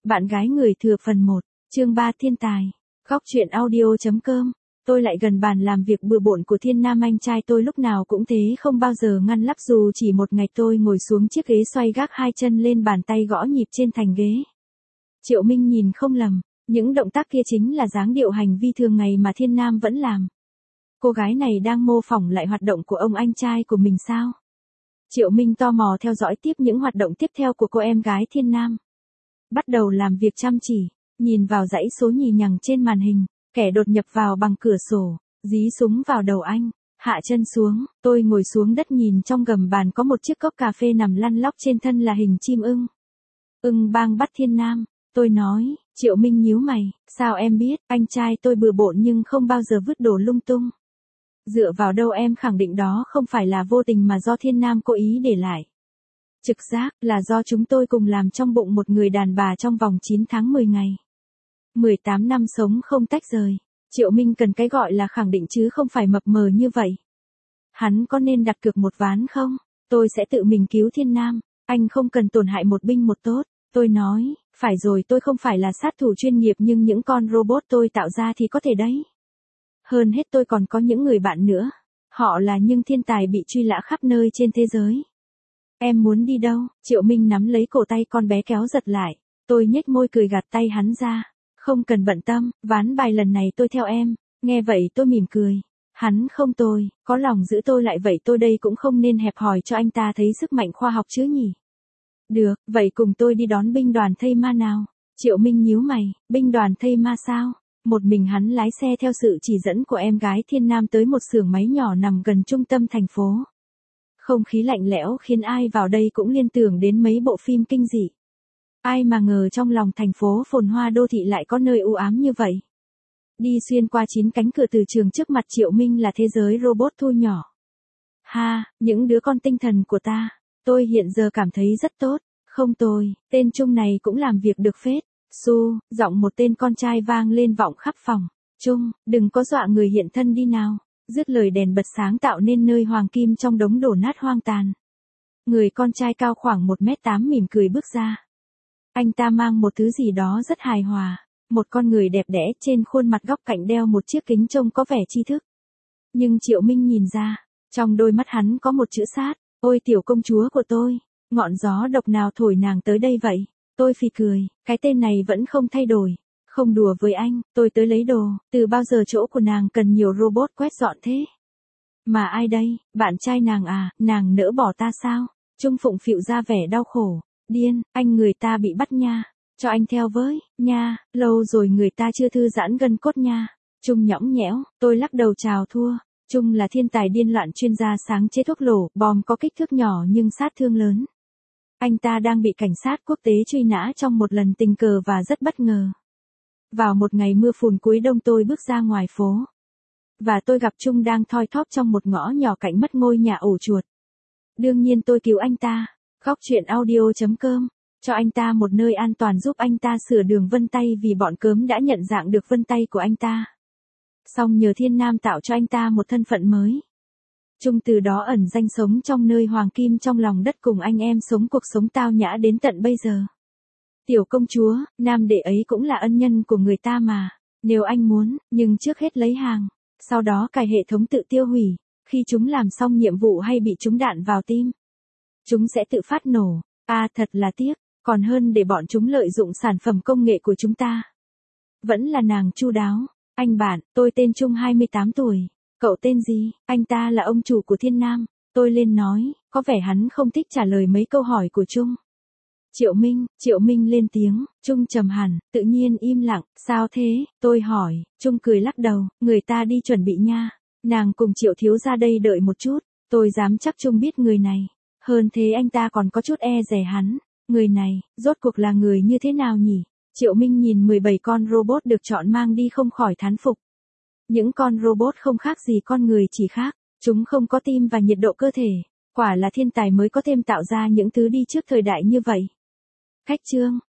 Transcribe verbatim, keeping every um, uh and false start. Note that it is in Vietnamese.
Bạn gái người thừa phần một, chương ba thiên tài. Góc truyện audio.com. Tôi lại gần bàn làm việc bừa bộn của Thiên Nam anh trai tôi lúc nào cũng thế, không bao giờ ngăn lắp dù chỉ một ngày. Tôi ngồi xuống chiếc ghế xoay gác hai chân lên bàn tay gõ nhịp trên thành ghế. Triệu Minh nhìn không lầm, những động tác kia chính là dáng điệu hành vi thường ngày mà Thiên Nam vẫn làm. Cô gái này đang mô phỏng lại hoạt động của ông anh trai của mình sao? Triệu Minh tò mò theo dõi tiếp những hoạt động tiếp theo của cô em gái Thiên Nam. Bắt đầu làm việc chăm chỉ, nhìn vào dãy số nhì nhằng trên màn hình, kẻ đột nhập vào bằng cửa sổ, dí súng vào đầu anh, hạ chân xuống. Tôi ngồi xuống đất nhìn trong gầm bàn có một chiếc cốc cà phê nằm lăn lóc trên thân là hình chim ưng. Ưng bang bắt Thiên Nam, tôi nói. Triệu Minh nhíu mày, sao em biết? Anh trai tôi bừa bộn nhưng không bao giờ vứt đồ lung tung. Dựa vào đâu em khẳng định đó không phải là vô tình mà do Thiên Nam cố ý để lại? Trực giác là do chúng tôi cùng làm trong bụng một người đàn bà trong vòng chín tháng mười ngày. mười tám năm sống không tách rời. Triệu Minh cần cái gọi là khẳng định chứ không phải mập mờ như vậy. Hắn có nên đặt cược một ván không? Tôi sẽ tự mình cứu Thiên Nam, anh không cần tổn hại một binh một tốt. Tôi nói, phải rồi, tôi không phải là sát thủ chuyên nghiệp nhưng những con robot tôi tạo ra thì có thể đấy. Hơn hết tôi còn có những người bạn nữa. Họ là những thiên tài bị truy nã khắp nơi trên thế giới. Em muốn đi đâu? Triệu Minh nắm lấy cổ tay con bé kéo giật lại. Tôi nhếch môi cười gạt tay hắn ra. Không cần bận tâm, ván bài lần này tôi theo em. Nghe vậy tôi mỉm cười. Hắn không tôi, có lòng giữ tôi lại vậy tôi đây cũng không nên hẹp hòi cho anh ta thấy sức mạnh khoa học chứ nhỉ? Được, vậy cùng tôi đi đón binh đoàn thây ma nào. Triệu Minh nhíu mày, binh đoàn thây ma sao? Một mình hắn lái xe theo sự chỉ dẫn của em gái Thiên Nam tới một xưởng máy nhỏ nằm gần trung tâm thành phố. Không khí lạnh lẽo khiến ai vào đây cũng liên tưởng đến mấy bộ phim kinh dị. Ai mà ngờ trong lòng thành phố phồn hoa đô thị lại có nơi u ám như vậy. Đi xuyên qua chín cánh cửa từ trường trước mặt Triệu Minh là thế giới robot thu nhỏ. Ha, những đứa con tinh thần của ta, tôi hiện giờ cảm thấy rất tốt. Không tôi, tên Trung này cũng làm việc được phết. Su, giọng một tên con trai vang lên vọng khắp phòng. Trung, đừng có dọa người hiện thân đi nào. Dứt lời đèn bật sáng tạo nên nơi hoàng kim trong đống đổ nát hoang tàn. Người con trai cao khoảng một mét tám mỉm cười bước ra. Anh ta mang một thứ gì đó rất hài hòa. Một con người đẹp đẽ, trên khuôn mặt góc cạnh đeo một chiếc kính trông có vẻ tri thức. Nhưng Triệu Minh nhìn ra, trong đôi mắt hắn có một chữ sát. Ôi tiểu công chúa của tôi, ngọn gió độc nào thổi nàng tới đây vậy? Tôi phì cười, cái tên này vẫn không thay đổi. Không đùa với anh, tôi tới lấy đồ. Từ bao giờ chỗ của nàng cần nhiều robot quét dọn thế? Mà ai đây? Bạn trai nàng à? Nàng nỡ bỏ ta sao? Trung phụng phịu ra vẻ đau khổ. Điên, anh người ta bị bắt nha. Cho anh theo với, nha. Lâu rồi người ta chưa thư giãn gân cốt nha. Trung nhõng nhẽo, tôi lắc đầu chào thua. Trung là thiên tài điên loạn chuyên gia sáng chế thuốc nổ, bom có kích thước nhỏ nhưng sát thương lớn. Anh ta đang bị cảnh sát quốc tế truy nã trong một lần tình cờ và rất bất ngờ. Vào một ngày mưa phùn cuối đông tôi bước ra ngoài phố. Và tôi gặp Trung đang thoi thóp trong một ngõ nhỏ cạnh mất ngôi nhà ổ chuột. Đương nhiên tôi cứu anh ta. Góc truyện audio.com. Cho anh ta một nơi an toàn giúp anh ta sửa đường vân tay vì bọn cớm đã nhận dạng được vân tay của anh ta. Xong nhờ Thiên Nam tạo cho anh ta một thân phận mới. Trung từ đó ẩn danh sống trong nơi hoàng kim trong lòng đất cùng anh em sống cuộc sống tao nhã đến tận bây giờ. Tiểu công chúa, Nam đệ ấy cũng là ân nhân của người ta mà. Nếu anh muốn, nhưng trước hết lấy hàng. Sau đó cài hệ thống tự tiêu hủy. Khi chúng làm xong nhiệm vụ hay bị trúng đạn vào tim, chúng sẽ tự phát nổ. À thật là tiếc, còn hơn để bọn chúng lợi dụng sản phẩm công nghệ của chúng ta. Vẫn là nàng chu đáo. Anh bạn, tôi tên Trung hai mươi tám tuổi. Cậu tên gì? Anh ta là ông chủ của Thiên Nam. Tôi lên nói, có vẻ hắn không thích trả lời mấy câu hỏi của Trung. Triệu Minh, Triệu Minh lên tiếng, Trung trầm hẳn, tự nhiên im lặng, sao thế? Tôi hỏi, Trung cười lắc đầu, người ta đi chuẩn bị nha. Nàng cùng Triệu thiếu ra đây đợi một chút, tôi dám chắc Trung biết người này. Hơn thế anh ta còn có chút e dè hắn. Người này, rốt cuộc là người như thế nào nhỉ? Triệu Minh nhìn mười bảy con robot được chọn mang đi không khỏi thán phục. Những con robot không khác gì con người chỉ khác, chúng không có tim và nhiệt độ cơ thể. Quả là thiên tài mới có thêm tạo ra những thứ đi trước thời đại như vậy. Khách trương,